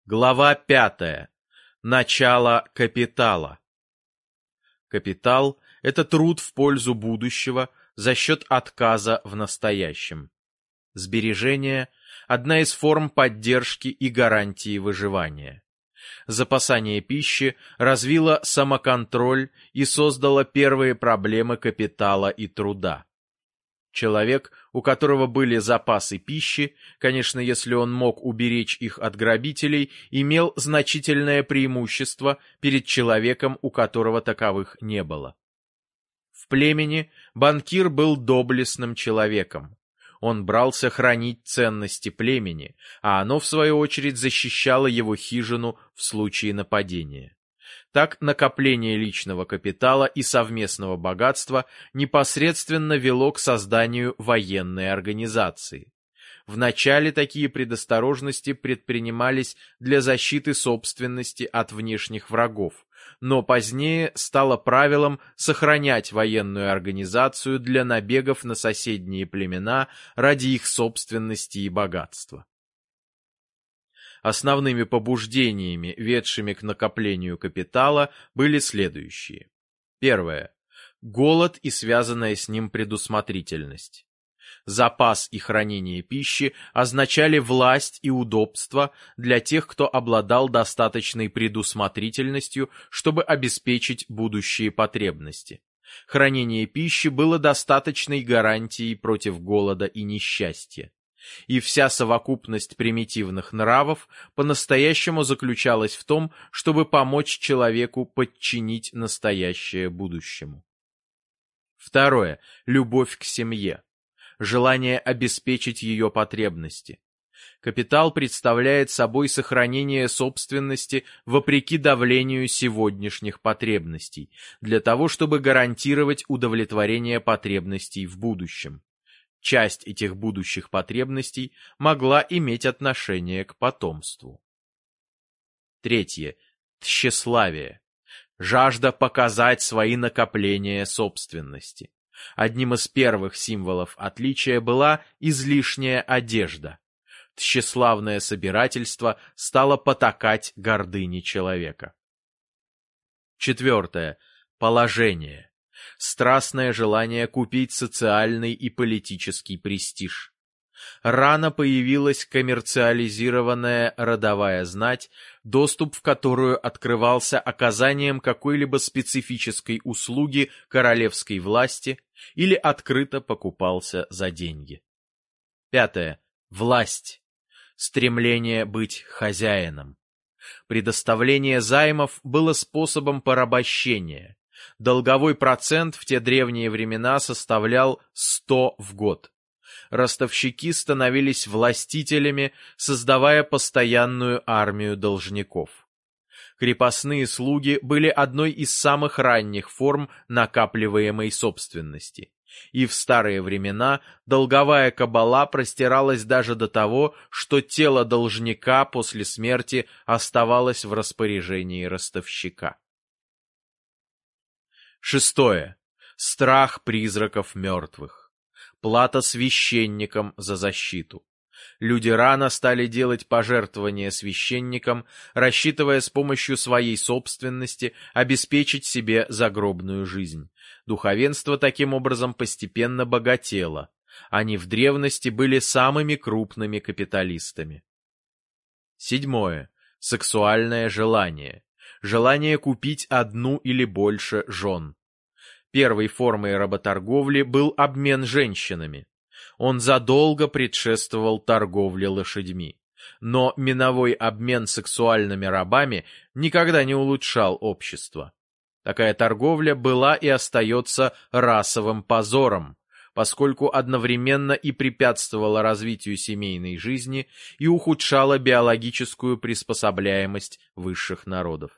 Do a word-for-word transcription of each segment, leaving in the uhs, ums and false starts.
Глава пятая. Начало капитала. Капитал – это труд в пользу будущего за счет отказа в настоящем. Сбережение – одна из форм поддержки и гарантии выживания. Запасание пищи развило самоконтроль и создало первые проблемы капитала и труда. Человек, у которого были запасы пищи, конечно, если он мог уберечь их от грабителей, имел значительное преимущество перед человеком, у которого таковых не было. В племени банкир был доблестным человеком. Он брался хранить ценности племени, а оно, в свою очередь, защищало его хижину в случае нападения. Так накопление личного капитала и совместного богатства непосредственно вело к созданию военной организации. Вначале такие предосторожности предпринимались для защиты собственности от внешних врагов, но позднее стало правилом сохранять военную организацию для набегов на соседние племена ради их собственности и богатства. Основными побуждениями, ведшими к накоплению капитала, были следующие. Первое. Голод и связанная с ним предусмотрительность. Запас и хранение пищи означали власть и удобство для тех, кто обладал достаточной предусмотрительностью, чтобы обеспечить будущие потребности. Хранение пищи было достаточной гарантией против голода и несчастья. И вся совокупность примитивных нравов по-настоящему заключалась в том, чтобы помочь человеку подчинить настоящее будущему. Второе. Любовь к семье. Желание обеспечить ее потребности. Капитал представляет собой сохранение собственности вопреки давлению сегодняшних потребностей, для того, чтобы гарантировать удовлетворение потребностей в будущем. Часть этих будущих потребностей могла иметь отношение к потомству. Третье. Тщеславие. Жажда показать свои накопления собственности. Одним из первых символов отличия была излишняя одежда. Тщеславное собирательство стало потакать гордыне человека. Четвертое. Положение. Страстное желание купить социальный и политический престиж. Рано появилась коммерциализированная родовая знать, доступ в которую открывался оказанием какой-либо специфической услуги королевской власти или открыто покупался за деньги. Пятое. Власть. Стремление быть хозяином. Предоставление займов было способом порабощения. Долговой процент в те древние времена составлял сто в год. Ростовщики становились властителями, создавая постоянную армию должников. Крепостные слуги были одной из самых ранних форм накапливаемой собственности. И в старые времена долговая кабала простиралась даже до того, что тело должника после смерти оставалось в распоряжении ростовщика. Шестое. Страх призраков мертвых. Плата священникам за защиту. Люди рано стали делать пожертвования священникам, рассчитывая с помощью своей собственности обеспечить себе загробную жизнь. Духовенство таким образом постепенно богатело. Они в древности были самыми крупными капиталистами. Седьмое. Сексуальное желание. Желание купить одну или больше жен. Первой формой работорговли был обмен женщинами. Он задолго предшествовал торговле лошадьми. Но миновой обмен сексуальными рабами никогда не улучшал общество. Такая торговля была и остается расовым позором, поскольку одновременно и препятствовала развитию семейной жизни и ухудшала биологическую приспособляемость высших народов.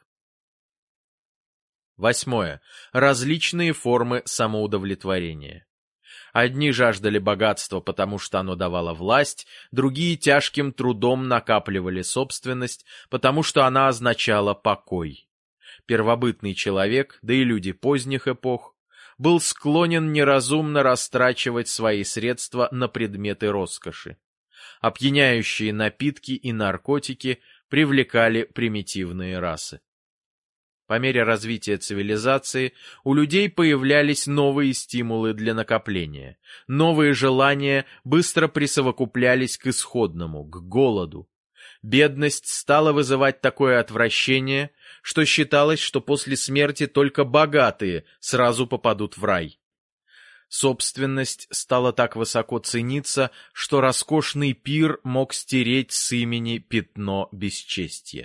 Восьмое. Различные формы самоудовлетворения. Одни жаждали богатства, потому что оно давало власть, другие тяжким трудом накапливали собственность, потому что она означала покой. Первобытный человек, да и люди поздних эпох, был склонен неразумно растрачивать свои средства на предметы роскоши. Опьяняющие напитки и наркотики привлекали примитивные расы. По мере развития цивилизации у людей появлялись новые стимулы для накопления. Новые желания быстро присовокуплялись к исходному, к голоду. Бедность стала вызывать такое отвращение, что считалось, что после смерти только богатые сразу попадут в рай. Собственность стала так высоко цениться, что роскошный пир мог стереть с имени пятно бесчестья.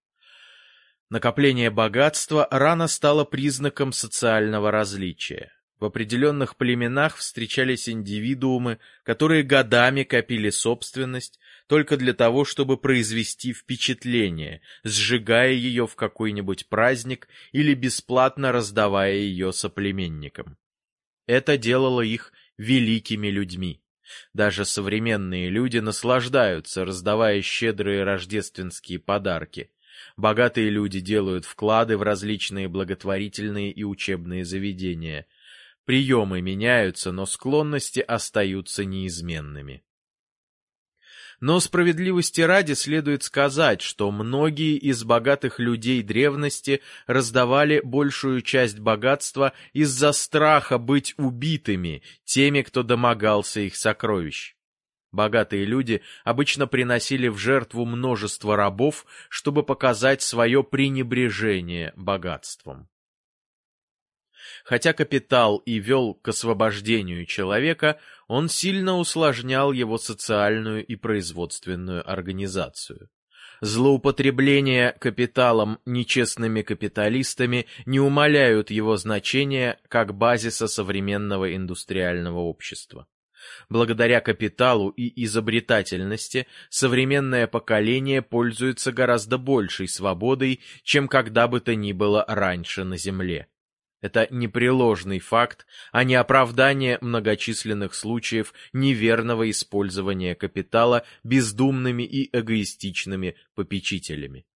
Накопление богатства рано стало признаком социального различия. В определенных племенах встречались индивидуумы, которые годами копили собственность только для того, чтобы произвести впечатление, сжигая ее в какой-нибудь праздник или бесплатно раздавая ее соплеменникам. Это делало их великими людьми. Даже современные люди наслаждаются, раздавая щедрые рождественские подарки. Богатые люди делают вклады в различные благотворительные и учебные заведения. Приемы меняются, но склонности остаются неизменными. Но справедливости ради следует сказать, что многие из богатых людей древности раздавали большую часть богатства из-за страха быть убитыми теми, кто домогался их сокровищ. Богатые люди обычно приносили в жертву множество рабов, чтобы показать свое пренебрежение богатством. Хотя капитал и вел к освобождению человека, он сильно усложнял его социальную и производственную организацию. Злоупотребления капиталом нечестными капиталистами не умаляют его значения как базиса современного индустриального общества. Благодаря капиталу и изобретательности современное поколение пользуется гораздо большей свободой, чем когда бы то ни было раньше на Земле. Это непреложный факт, а не оправдание многочисленных случаев неверного использования капитала бездумными и эгоистичными попечителями.